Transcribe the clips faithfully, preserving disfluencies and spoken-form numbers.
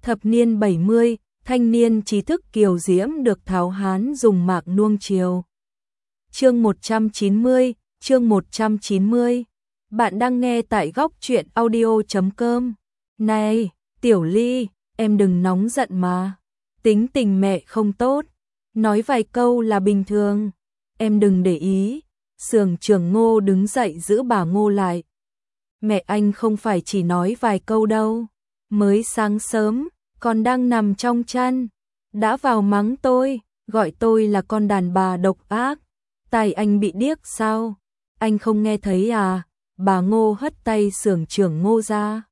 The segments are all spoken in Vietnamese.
Thập niên bảy mươi, thanh niên trí thức kiều diễm được tháo hán dùng mạc nuông chiều. Chương một trăm chín mươi, chương một trăm chín mươi. Bạn đang nghe tại góc truyện audio chấm com. Này, Tiểu Ly, em đừng nóng giận mà. Tính tình mẹ không tốt, nói vài câu là bình thường. Em đừng để ý. Xưởng trưởng Ngô đứng dậy giữ bà Ngô lại. Mẹ anh không phải chỉ nói vài câu đâu. Mới sáng sớm, còn đang nằm trong chăn, đã vào mắng tôi, gọi tôi là con đàn bà độc ác. Tai anh bị điếc sao? Anh không nghe thấy à? Bà Ngô hất tay xưởng trưởng Ngô ra.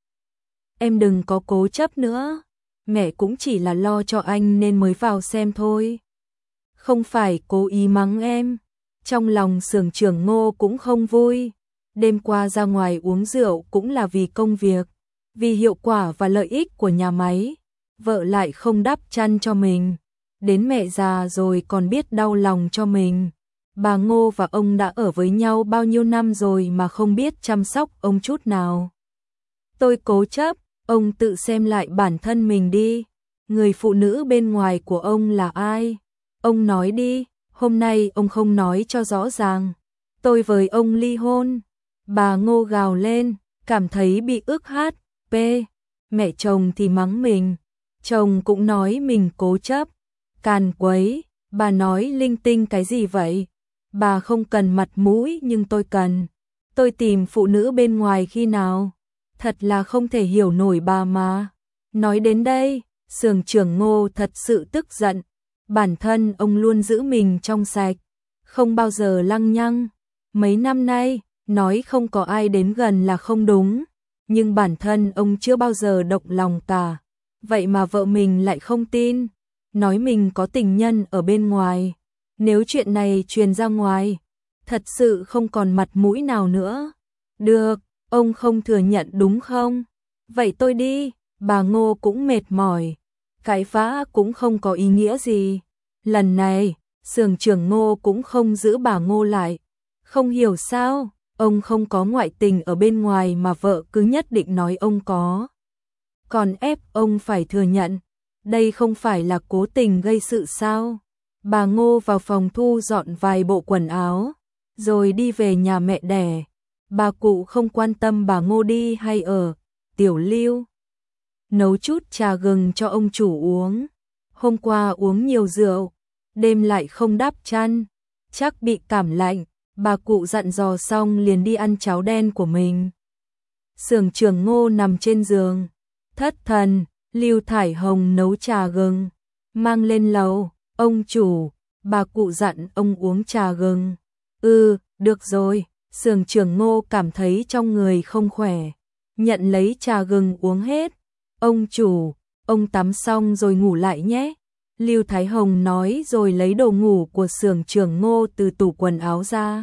Em đừng có cố chấp nữa. Mẹ cũng chỉ là lo cho anh nên mới vào xem thôi. Không phải cố ý mắng em. Trong lòng xưởng trưởng Ngô cũng không vui. Đêm qua ra ngoài uống rượu cũng là vì công việc, vì hiệu quả và lợi ích của nhà máy. Vợ lại không đắp chăn cho mình. Đến mẹ già rồi còn biết đau lòng cho mình. Bà Ngô và ông đã ở với nhau bao nhiêu năm rồi mà không biết chăm sóc ông chút nào. Tôi cố chấp, ông tự xem lại bản thân mình đi. Người phụ nữ bên ngoài của ông là ai? Ông nói đi, hôm nay ông không nói cho rõ ràng. Tôi với ông ly hôn. Bà Ngô gào lên, cảm thấy bị ức hát. P. Mẹ chồng thì mắng mình. Chồng cũng nói mình cố chấp. Càn quấy, bà nói linh tinh cái gì vậy? Bà không cần mặt mũi nhưng tôi cần. Tôi tìm phụ nữ bên ngoài khi nào? Thật là không thể hiểu nổi bà mà. Nói đến đây, xưởng trưởng Ngô thật sự tức giận. Bản thân ông luôn giữ mình trong sạch, không bao giờ lăng nhăng. Mấy năm nay, nói không có ai đến gần là không đúng. Nhưng bản thân ông chưa bao giờ động lòng cả. Vậy mà vợ mình lại không tin. Nói mình có tình nhân ở bên ngoài. Nếu chuyện này truyền ra ngoài, thật sự không còn mặt mũi nào nữa. Được, ông không thừa nhận đúng không? Vậy tôi đi. Bà Ngô cũng mệt mỏi. Cãi vã cũng không có ý nghĩa gì. Lần này, xưởng trưởng Ngô cũng không giữ bà Ngô lại. Không hiểu sao, ông không có ngoại tình ở bên ngoài mà vợ cứ nhất định nói ông có. Còn ép ông phải thừa nhận. Đây không phải là cố tình gây sự sao? Bà Ngô vào phòng thu dọn vài bộ quần áo, rồi đi về nhà mẹ đẻ. Bà cụ không quan tâm bà Ngô đi hay ở. Tiểu Lưu nấu chút trà gừng cho ông chủ uống. Hôm qua uống nhiều rượu, đêm lại không đắp chăn, chắc bị cảm lạnh. Bà cụ dặn dò xong liền đi ăn cháo đen của mình. Xưởng trưởng Ngô nằm trên giường, thất thần. Lưu Thải Hồng nấu trà gừng, mang lên lầu. Ông chủ, bà cụ dặn ông uống trà gừng. Ừ, được rồi. Xưởng trưởng Ngô cảm thấy trong người không khỏe, nhận lấy trà gừng uống hết. Ông chủ, ông tắm xong rồi ngủ lại nhé. Lưu Thái Hồng nói rồi lấy đồ ngủ của xưởng trưởng Ngô từ tủ quần áo ra.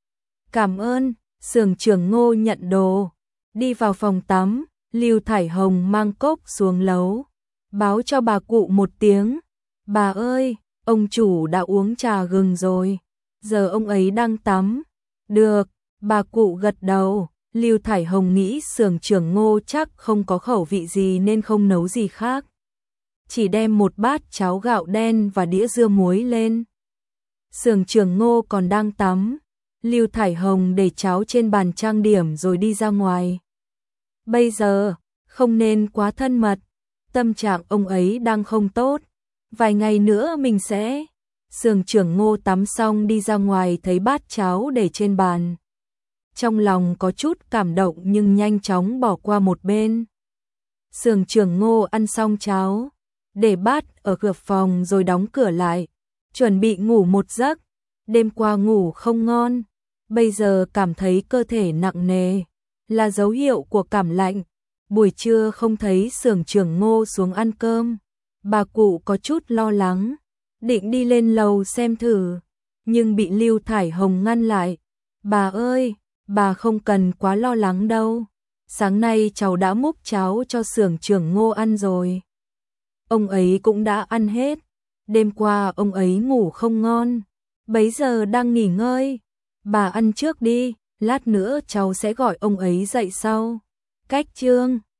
Cảm ơn. Xưởng trưởng Ngô nhận đồ, đi vào phòng tắm. Lưu Thải Hồng mang cốc xuống lầu, báo cho bà cụ một tiếng. Bà ơi, ông chủ đã uống trà gừng rồi, giờ ông ấy đang tắm. Được, bà cụ gật đầu. Lưu Thải Hồng nghĩ xưởng trưởng Ngô chắc không có khẩu vị gì nên không nấu gì khác. Chỉ đem một bát cháo gạo đen và đĩa dưa muối lên. Xưởng trưởng Ngô còn đang tắm. Lưu Thải Hồng để cháo trên bàn trang điểm rồi đi ra ngoài. Bây giờ, không nên quá thân mật. Tâm trạng ông ấy đang không tốt. Vài ngày nữa mình sẽ... Xưởng trưởng Ngô tắm xong đi ra ngoài thấy bát cháo để trên bàn. Trong lòng có chút cảm động nhưng nhanh chóng bỏ qua một bên. Xưởng trưởng Ngô ăn xong cháo, để bát ở cửa phòng rồi đóng cửa lại, chuẩn bị ngủ một giấc. Đêm qua ngủ không ngon, bây giờ cảm thấy cơ thể nặng nề, là dấu hiệu của cảm lạnh. Buổi trưa không thấy xưởng trưởng Ngô xuống ăn cơm. Bà cụ có chút lo lắng, định đi lên lầu xem thử, nhưng bị Lưu Thải Hồng ngăn lại. Bà ơi, bà không cần quá lo lắng đâu. Sáng nay cháu đã múc cháo cho xưởng trưởng Ngô ăn rồi. Ông ấy cũng đã ăn hết. Đêm qua ông ấy ngủ không ngon, bấy giờ đang nghỉ ngơi. Bà ăn trước đi, lát nữa cháu sẽ gọi ông ấy dậy sau. Cách chương